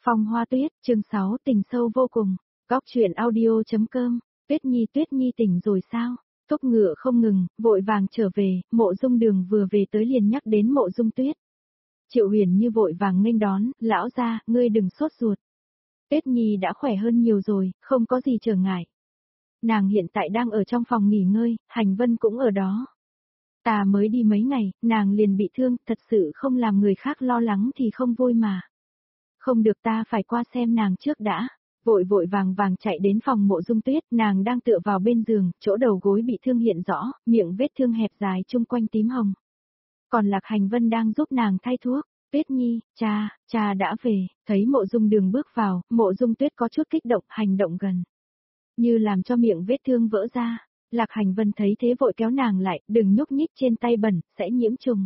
Phong Hoa Tuyết, chương 6 tình sâu vô cùng. Góc truyện audio.com. Tuyết Nhi tỉnh rồi sao? Thúc ngựa không ngừng, vội vàng trở về, Mộ Dung Đường vừa về tới liền nhắc đến Mộ Dung Tuyết. Triệu Huyền Như vội vàng nghênh đón, lão gia, ngươi đừng sốt ruột. Tuyết Nhi đã khỏe hơn nhiều rồi, không có gì trở ngại. Nàng hiện tại đang ở trong phòng nghỉ ngơi, Hành Vân cũng ở đó. Ta mới đi mấy ngày, nàng liền bị thương, thật sự không làm người khác lo lắng thì không vui mà. Không được, ta phải qua xem nàng trước đã. Vội vàng chạy đến phòng Mộ Dung Tuyết, nàng đang tựa vào bên giường, chỗ đầu gối bị thương hiện rõ, miệng vết thương hẹp dài chung quanh tím hồng. Còn Lạc Hành Vân đang giúp nàng thay thuốc. Tuyết Nhi, cha đã về, thấy Mộ Dung Đường bước vào, Mộ Dung Tuyết có chút kích động, hành động gần. Như làm cho miệng vết thương vỡ ra. Lạc Hành Vân thấy thế vội kéo nàng lại, đừng nhúc nhích trên tay bẩn, sẽ nhiễm trùng.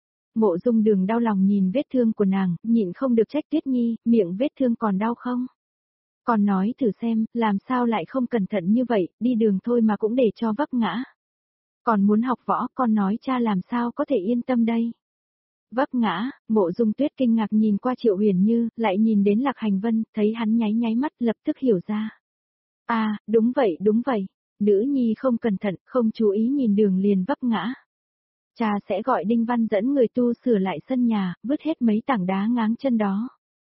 Mộ Dung Đường đau lòng nhìn vết thương của nàng, nhịn không được trách Tuyết Nhi, miệng vết thương còn đau không? Còn nói thử xem, làm sao lại không cẩn thận như vậy, đi đường thôi mà cũng để cho vấp ngã. Còn muốn học võ, con nói cha làm sao có thể yên tâm đây? Vấp ngã, Mộ Dung Tuyết kinh ngạc nhìn qua Triệu Huyền Như, lại nhìn đến Lạc Hành Vân, thấy hắn nháy mắt lập tức hiểu ra. À, đúng vậy, nữ nhi không cẩn thận, không chú ý nhìn đường liền vấp ngã. Cha sẽ gọi Đinh Văn dẫn người tu sửa lại sân nhà, vứt hết mấy tảng đá ngáng chân đó.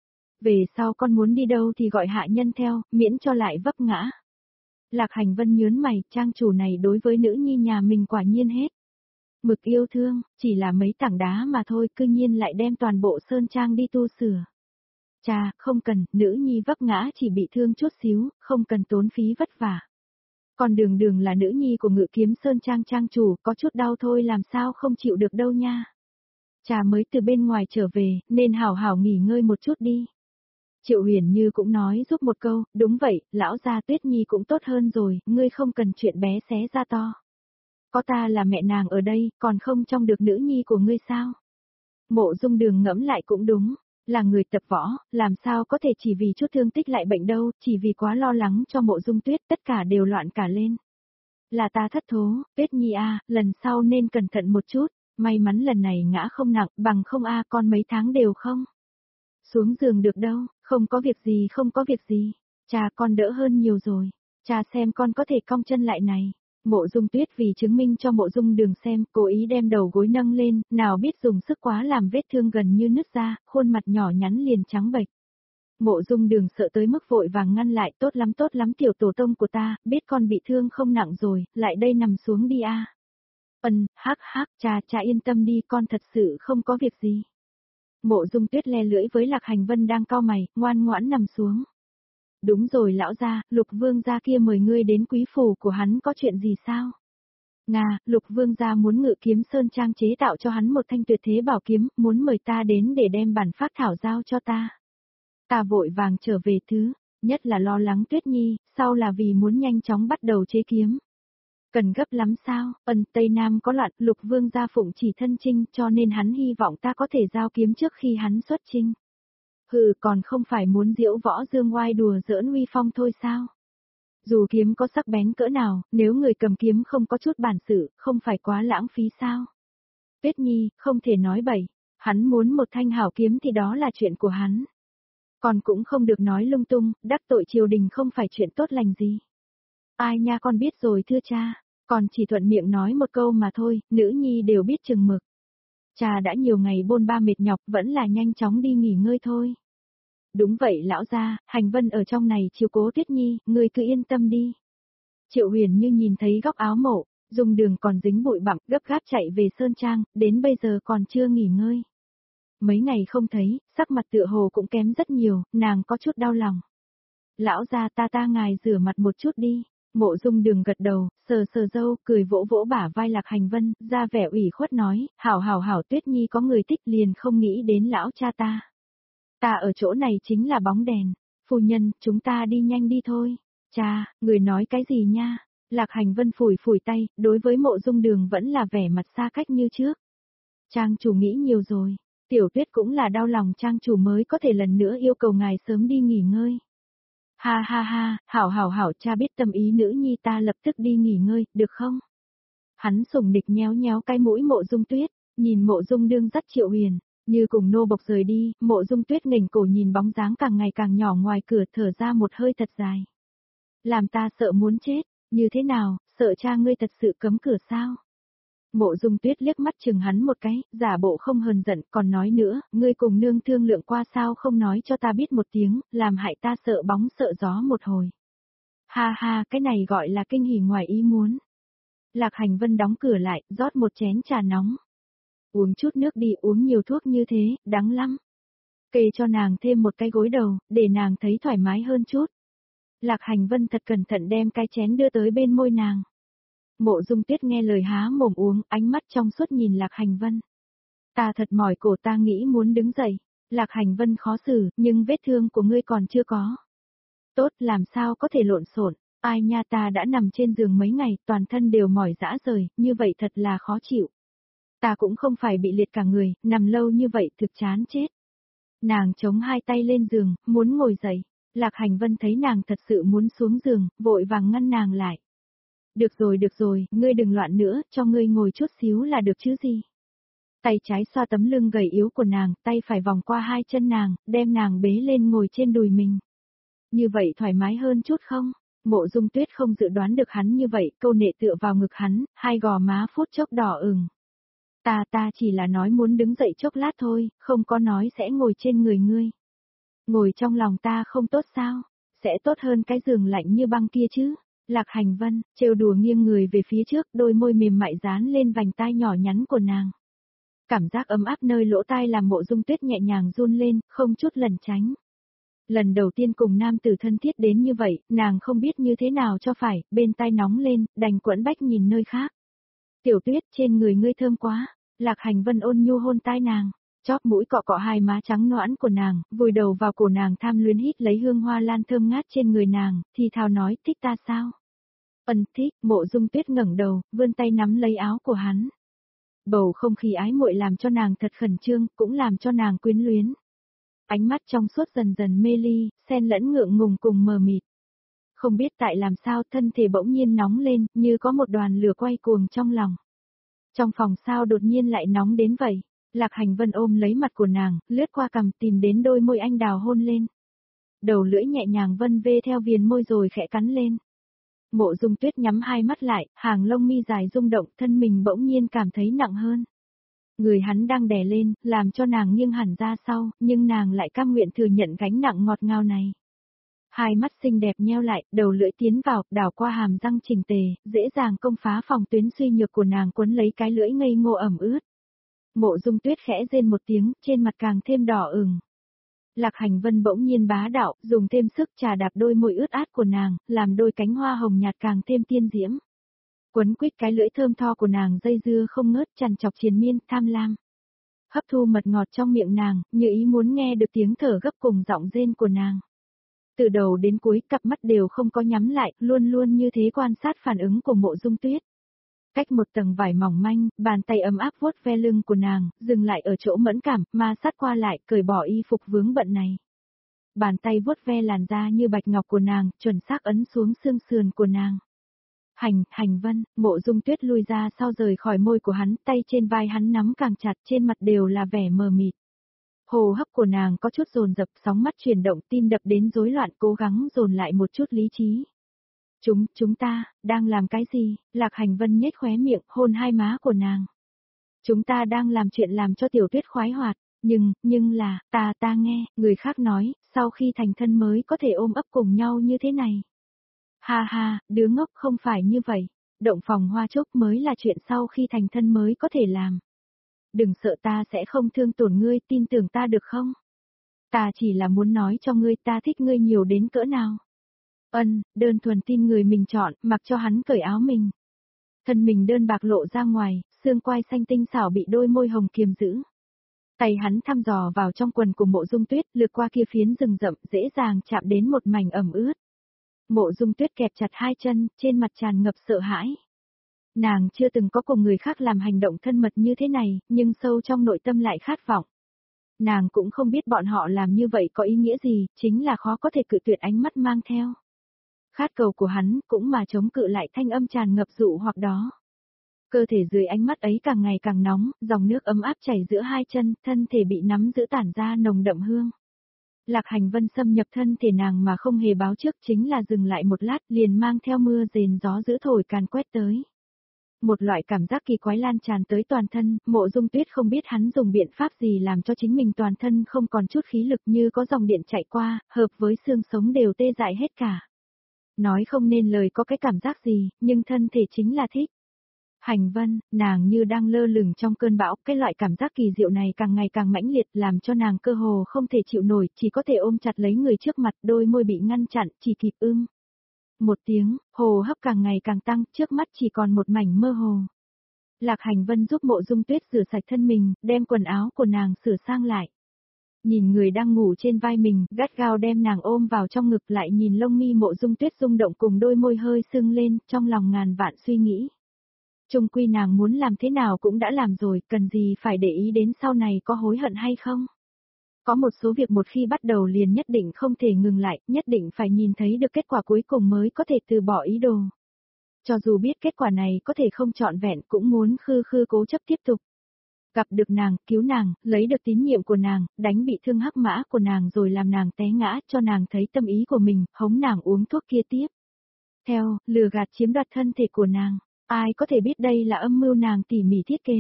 Về sau con muốn đi đâu thì gọi hạ nhân theo, miễn cho lại vấp ngã. Lạc Hành Vân nhớn mày, trang chủ này đối với nữ nhi nhà mình quả nhiên hết mực yêu thương, chỉ là mấy tảng đá mà thôi, cư nhiên lại đem toàn bộ sơn trang đi tu sửa. Cha, không cần, nữ nhi vấp ngã chỉ bị thương chút xíu, không cần tốn phí vất vả. Còn Đường là nữ nhi của Ngự Kiếm Sơn trang trang chủ, có chút đau thôi làm sao không chịu được đâu nha. Cha mới từ bên ngoài trở về, nên hảo hảo nghỉ ngơi một chút đi. Triệu Huyền Như cũng nói giúp một câu, đúng vậy, lão gia Tuyết Nhi cũng tốt hơn rồi, ngươi không cần chuyện bé xé ra to. Có ta là mẹ nàng ở đây, còn không trông được nữ nhi của ngươi sao? Mộ Dung Đường ngẫm lại cũng đúng, là người tập võ, làm sao có thể chỉ vì chút thương tích lại bệnh đâu, chỉ vì quá lo lắng cho Mộ Dung Tuyết, tất cả đều loạn cả lên. Là ta thất thố, Tuyết Nhi à, lần sau nên cẩn thận một chút, may mắn lần này ngã không nặng, bằng không con mấy tháng đều không xuống giường được đâu, không có việc gì, cha con đỡ hơn nhiều rồi, cha xem con có thể cong chân lại này. Mộ Dung Tuyết vì chứng minh cho Mộ Dung Đường xem, cố ý đem đầu gối nâng lên, nào biết dùng sức quá làm vết thương gần như nứt ra, khuôn mặt nhỏ nhắn liền trắng bệch. Mộ Dung Đường sợ tới mức vội vàng ngăn lại, tốt lắm tiểu tổ tông của ta, biết con bị thương không nặng rồi, lại đây nằm xuống đi a. Hắc, cha yên tâm đi, con thật sự không có việc gì. Mộ Dung Tuyết le lưỡi với Lạc Hành Vân đang cau mày, ngoan ngoãn nằm xuống. Đúng rồi lão gia, Lục Vương gia kia mời ngươi đến quý phủ của hắn có chuyện gì sao? Lục Vương gia muốn Ngự Kiếm Sơn trang chế tạo cho hắn một thanh tuyệt thế bảo kiếm, muốn mời ta đến để đem bản phác thảo giao cho ta. Ta vội vàng trở về nhất là lo lắng Tuyết Nhi, sau là vì muốn nhanh chóng bắt đầu chế kiếm. Cần gấp lắm sao? Tây Nam có loạn, Lục Vương gia phụng chỉ thân chinh, cho nên hắn hy vọng ta có thể giao kiếm trước khi hắn xuất chinh. Còn không phải muốn diễu võ dương oai đùa giỡn uy phong thôi sao? Dù kiếm có sắc bén cỡ nào, nếu người cầm kiếm không có chút bản sự, không phải quá lãng phí sao? Tuyết Nhi, không thể nói bậy, hắn muốn một thanh hảo kiếm thì đó là chuyện của hắn. Còn cũng không được nói lung tung, đắc tội triều đình không phải chuyện tốt lành gì. Ai nha, con biết rồi thưa cha, còn chỉ thuận miệng nói một câu mà thôi, nữ nhi đều biết chừng mực. Cha đã nhiều ngày bôn ba mệt nhọc, vẫn là nhanh chóng đi nghỉ ngơi thôi. Đúng vậy lão gia, Hành Vân ở trong này chiếu cố Tuyết Nhi, ngươi cứ yên tâm đi. Triệu Huyền Như nhìn thấy góc áo Mộ Dung Đường còn dính bụi bặm, gấp gáp chạy về sơn trang, đến bây giờ còn chưa nghỉ ngơi. Mấy ngày không thấy, sắc mặt tựa hồ cũng kém rất nhiều, nàng có chút đau lòng. Lão gia, ta ngài rửa mặt một chút đi. Mộ Dung Đường gật đầu, sờ râu, cười vỗ bả vai Lạc Hành Vân, ra vẻ ủy khuất nói, hảo Tuyết Nhi có người thích liền không nghĩ đến lão cha ta. Ta ở chỗ này chính là bóng đèn. Phu nhân, chúng ta đi nhanh đi thôi. Cha, người nói cái gì nha? Lạc Hành Vân phủi tay, đối với Mộ Dung Đường vẫn là vẻ mặt xa cách như trước. Trang chủ nghĩ nhiều rồi. Tiểu Tuyết cũng là đau lòng trang chủ mới có thể lần nữa yêu cầu ngài sớm đi nghỉ ngơi. Ha, hảo, cha biết tâm ý nữ nhi, ta lập tức đi nghỉ ngơi, được không? Hắn sủng nịch nhéo cái mũi Mộ Dung Tuyết, nhìn Mộ Dung Đường dắt Triệu Huyền Như cùng nô bộc rời đi, Mộ Dung Tuyết nghềnh cổ nhìn bóng dáng càng ngày càng nhỏ ngoài cửa, thở ra một hơi thật dài. Làm ta sợ muốn chết, như thế nào, sợ cha ngươi thật sự cấm cửa sao? Mộ Dung Tuyết liếc mắt chừng hắn một cái, giả bộ không hờn giận, còn nói nữa, ngươi cùng nương thương lượng qua sao không nói cho ta biết một tiếng, làm hại ta sợ bóng sợ gió một hồi. Ha ha, cái này gọi là kinh hỉ ngoài ý muốn. Lạc Hành Vân đóng cửa lại, rót một chén trà nóng. Uống chút nước đi, uống nhiều thuốc như thế, đắng lắm. Kê cho nàng thêm một cái gối đầu, để nàng thấy thoải mái hơn chút. Lạc Hành Vân thật cẩn thận đem cái chén đưa tới bên môi nàng. Mộ Dung Tuyết nghe lời há mồm uống, ánh mắt trong suốt nhìn Lạc Hành Vân. Ta thật mỏi cổ, ta nghĩ muốn đứng dậy. Lạc Hành Vân khó xử, nhưng vết thương của ngươi còn chưa có. Tốt, làm sao có thể lộn xộn? Ai nha, ta đã nằm trên giường mấy ngày, toàn thân đều mỏi rã rời, như vậy thật là khó chịu. Ta cũng không phải bị liệt cả người, nằm lâu như vậy thực chán chết. Nàng chống hai tay lên giường, muốn ngồi dậy. Lạc Hành Vân thấy nàng thật sự muốn xuống giường, vội vàng ngăn nàng lại. Được rồi, ngươi đừng loạn nữa, cho ngươi ngồi chút xíu là được chứ gì. Tay trái xoa tấm lưng gầy yếu của nàng, tay phải vòng qua hai chân nàng, đem nàng bế lên ngồi trên đùi mình. Như vậy thoải mái hơn chút không? Mộ Dung Tuyết không dự đoán được hắn như vậy, câu nệ tựa vào ngực hắn, hai gò má phút chốc đỏ ửng. Ta chỉ là nói muốn đứng dậy chốc lát thôi, không có nói sẽ ngồi trên người ngươi. Ngồi trong lòng ta không tốt sao? Sẽ tốt hơn cái giường lạnh như băng kia chứ? Lạc Hành Vân, trêu đùa nghiêng người về phía trước, đôi môi mềm mại dán lên vành tai nhỏ nhắn của nàng. Cảm giác ấm áp nơi lỗ tai làm Mộ Dung Tuyết nhẹ nhàng run lên, không chút lẩn tránh. Lần đầu tiên cùng nam tử thân thiết đến như vậy, nàng không biết như thế nào cho phải, bên tai nóng lên, đành quẫn bách nhìn nơi khác. Tiểu Tuyết, trên người ngươi thơm quá. Lạc Hành Vân ôn nhu hôn tai nàng, chóp mũi cọ cọ hai má trắng nõn của nàng, vùi đầu vào cổ nàng tham luyến hít lấy hương hoa lan thơm ngát trên người nàng, thì thào nói, thích ta sao? Thích. Mộ Dung Tuyết ngẩng đầu, vươn tay nắm lấy áo của hắn. Bầu không khí ái muội làm cho nàng thật khẩn trương, cũng làm cho nàng quyến luyến. Ánh mắt trong suốt dần dần mê ly, xen lẫn ngượng ngùng cùng mờ mịt. Không biết tại làm sao thân thể bỗng nhiên nóng lên, như có một đoàn lửa quay cuồng trong lòng. Trong phòng sao đột nhiên lại nóng đến vậy? Lạc Hành Vân ôm lấy mặt của nàng, lướt qua cằm tìm đến đôi môi anh đào hôn lên. Đầu lưỡi nhẹ nhàng vân vê theo viền môi rồi khẽ cắn lên. Mộ Dung Tuyết nhắm hai mắt lại, hàng lông mi dài rung động, thân mình bỗng nhiên cảm thấy nặng hơn. Người hắn đang đè lên, làm cho nàng nghiêng hẳn ra sau, nhưng nàng lại cam nguyện thừa nhận gánh nặng ngọt ngào này. Hai mắt xinh đẹp nheo lại, đầu lưỡi tiến vào, đảo qua hàm răng chỉnh tề, dễ dàng công phá phòng tuyến suy nhược của nàng, quấn lấy cái lưỡi ngây ngô ẩm ướt. Mộ Dung Tuyết khẽ rên một tiếng, trên mặt càng thêm đỏ ửng. Lạc Hành Vân bỗng nhiên bá đạo, dùng thêm sức trà đạp đôi môi ướt át của nàng, làm đôi cánh hoa hồng nhạt càng thêm tiên diễm. Quấn quýt cái lưỡi thơm tho của nàng dây dưa không ngớt, chằn chọc triền miên, tham lam. Hấp thu mật ngọt trong miệng nàng, như ý muốn nghe được tiếng thở gấp cùng giọng rên của nàng. Từ đầu đến cuối cặp mắt đều không có nhắm lại, luôn luôn như thế quan sát phản ứng của Mộ Dung Tuyết. Cách một tầng vải mỏng manh, bàn tay ấm áp vuốt ve lưng của nàng, dừng lại ở chỗ mẫn cảm, ma sát qua lại, cởi bỏ y phục vướng bận này. Bàn tay vuốt ve làn da như bạch ngọc của nàng, chuẩn xác ấn xuống xương sườn của nàng. Hành Vân, Mộ Dung Tuyết lui ra sau rời khỏi môi của hắn, tay trên vai hắn nắm càng chặt, trên mặt đều là vẻ mờ mịt. Hô hấp của nàng có chút dồn dập, sóng mắt chuyển động, tim đập đến rối loạn, cố gắng dồn lại một chút lý trí. Chúng ta, đang làm cái gì? Lạc Hành Vân nhếch khóe miệng, hôn hai má của nàng. Chúng ta đang làm chuyện làm cho Tiểu Tuyết khoái hoạt, nhưng là, ta nghe, người khác nói, sau khi thành thân mới có thể ôm ấp cùng nhau như thế này. Ha ha, đứa ngốc, không phải như vậy. Động phòng hoa chốc mới là chuyện sau khi thành thân mới có thể làm. Đừng sợ, ta sẽ không thương tổn ngươi, tin tưởng ta được không? Ta chỉ là muốn nói cho ngươi ta thích ngươi nhiều đến cỡ nào. Đơn thuần tin người mình chọn, mặc cho hắn cởi áo mình. Thân mình đơn bạc lộ ra ngoài, xương quai xanh tinh xảo bị đôi môi hồng kiềm giữ. Tay hắn thăm dò vào trong quần của Mộ Dung Tuyết, lướt qua kia phiến rừng rậm, dễ dàng chạm đến một mảnh ẩm ướt. Mộ Dung Tuyết kẹp chặt hai chân, trên mặt tràn ngập sợ hãi. Nàng chưa từng có cùng người khác làm hành động thân mật như thế này, nhưng sâu trong nội tâm lại khát vọng. Nàng cũng không biết bọn họ làm như vậy có ý nghĩa gì, chính là khó có thể cự tuyệt ánh mắt mang theo. Khát cầu của hắn cũng mà chống cự lại thanh âm tràn ngập dụ hoặc đó. Cơ thể dưới ánh mắt ấy càng ngày càng nóng, dòng nước ấm áp chảy giữa hai chân, thân thể bị nắm giữ tản ra nồng đậm hương. Lạc Hành Vân xâm nhập thân thể nàng mà không hề báo trước, chính là dừng lại một lát liền mang theo mưa rền gió dữ thổi càn quét tới. Một loại cảm giác kỳ quái lan tràn tới toàn thân, Mộ Dung Tuyết không biết hắn dùng biện pháp gì làm cho chính mình toàn thân không còn chút khí lực, như có dòng điện chạy qua, hợp với xương sống đều tê dại hết cả. Nói không nên lời có cái cảm giác gì, nhưng thân thể chính là thích. Hành Vân, nàng như đang lơ lửng trong cơn bão, cái loại cảm giác kỳ diệu này càng ngày càng mãnh liệt làm cho nàng cơ hồ không thể chịu nổi, chỉ có thể ôm chặt lấy người trước mặt, đôi môi bị ngăn chặn, chỉ kịp một tiếng, hồ hấp càng ngày càng tăng, trước mắt chỉ còn một mảnh mơ hồ. Lạc Hành Vân giúp Mộ Dung Tuyết rửa sạch thân mình, đem quần áo của nàng sửa sang lại. Nhìn người đang ngủ trên vai mình, gắt gao đem nàng ôm vào trong ngực, lại nhìn lông mi Mộ Dung Tuyết rung động cùng đôi môi hơi sưng lên, trong lòng ngàn vạn suy nghĩ. Chung quy nàng muốn làm thế nào cũng đã làm rồi, cần gì phải để ý đến sau này có hối hận hay không. Có một số việc một khi bắt đầu liền nhất định không thể ngừng lại, nhất định phải nhìn thấy được kết quả cuối cùng mới có thể từ bỏ ý đồ. Cho dù biết kết quả này có thể không trọn vẹn cũng muốn khư khư cố chấp tiếp tục. Gặp được nàng, cứu nàng, lấy được tín nhiệm của nàng, đánh bị thương hắc mã của nàng rồi làm nàng té ngã, cho nàng thấy tâm ý của mình, hống nàng uống thuốc kia tiếp. Theo, lừa gạt chiếm đoạt thân thể của nàng, ai có thể biết đây là âm mưu nàng tỉ mỉ thiết kế.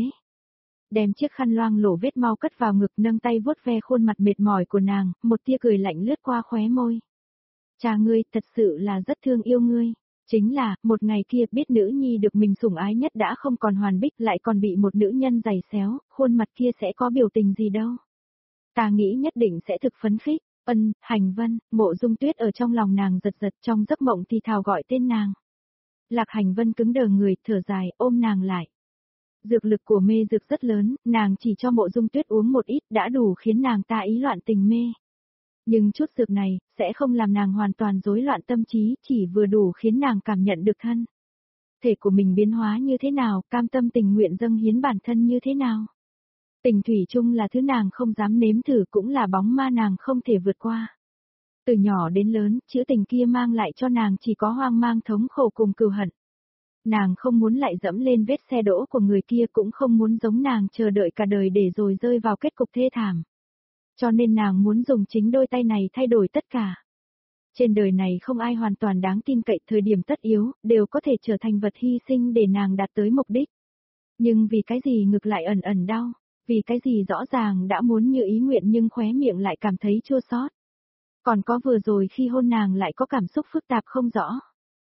Đem chiếc khăn loang lổ vết mau cất vào ngực, nâng tay vuốt ve khuôn mặt mệt mỏi của nàng, một tia cười lạnh lướt qua khóe môi. Cha ngươi, thật sự là rất thương yêu ngươi. Chính là, một ngày kia biết nữ nhi được mình sủng ái nhất đã không còn hoàn bích, lại còn bị một nữ nhân giày xéo, khuôn mặt kia sẽ có biểu tình gì đâu. Ta nghĩ nhất định sẽ thực phấn khích. Hành Vân, Mộ Dung Tuyết ở trong lòng nàng giật giật, trong giấc mộng thì thào gọi tên nàng. Lạc Hành Vân cứng đờ người, thở dài, ôm nàng lại. Dược lực của mê dược rất lớn, nàng chỉ cho Mộ Dung Tuyết uống một ít đã đủ khiến nàng ta ý loạn tình mê. Nhưng chút dược này, sẽ không làm nàng hoàn toàn rối loạn tâm trí, chỉ vừa đủ khiến nàng cảm nhận được thân thể của mình biến hóa như thế nào, cam tâm tình nguyện dâng hiến bản thân như thế nào. Tình thủy chung là thứ nàng không dám nếm thử, cũng là bóng ma nàng không thể vượt qua. Từ nhỏ đến lớn, chữ tình kia mang lại cho nàng chỉ có hoang mang, thống khổ cùng cừu hận. Nàng không muốn lại dẫm lên vết xe đỗ của người kia, cũng không muốn giống nàng chờ đợi cả đời để rồi rơi vào kết cục thê thảm. Cho nên nàng muốn dùng chính đôi tay này thay đổi tất cả. Trên đời này không ai hoàn toàn đáng tin cậy, thời điểm tất yếu, đều có thể trở thành vật hy sinh để nàng đạt tới mục đích. Nhưng vì cái gì ngực lại ẩn ẩn đau, vì cái gì rõ ràng đã muốn như ý nguyện nhưng khóe miệng lại cảm thấy chua xót. Còn có vừa rồi khi hôn nàng lại có cảm xúc phức tạp không rõ.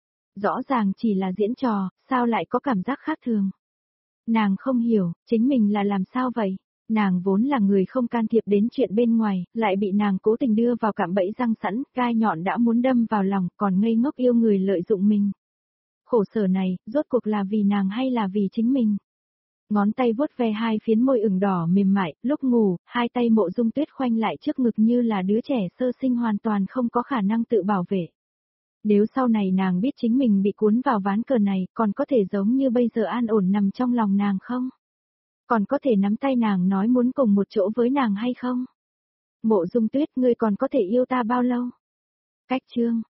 Rõ ràng chỉ là diễn trò, sao lại có cảm giác khác thường. Nàng không hiểu, chính mình là làm sao vậy? Nàng vốn là người không can thiệp đến chuyện bên ngoài, lại bị nàng cố tình đưa vào cạm bẫy răng sẵn, gai nhọn đã muốn đâm vào lòng, còn ngây ngốc yêu người lợi dụng mình. Khổ sở này, rốt cuộc là vì nàng hay là vì chính mình? Ngón tay vuốt ve hai phiến môi ửng đỏ mềm mại, lúc ngủ, hai tay Mộ Dung Tuyết khoanh lại trước ngực như là đứa trẻ sơ sinh hoàn toàn không có khả năng tự bảo vệ. Nếu sau này nàng biết chính mình bị cuốn vào ván cờ này, còn có thể giống như bây giờ an ổn nằm trong lòng nàng không? Còn có thể nắm tay nàng nói muốn cùng một chỗ với nàng hay không? Mộ Dung Tuyết, ngươi còn có thể yêu ta bao lâu? Cách chương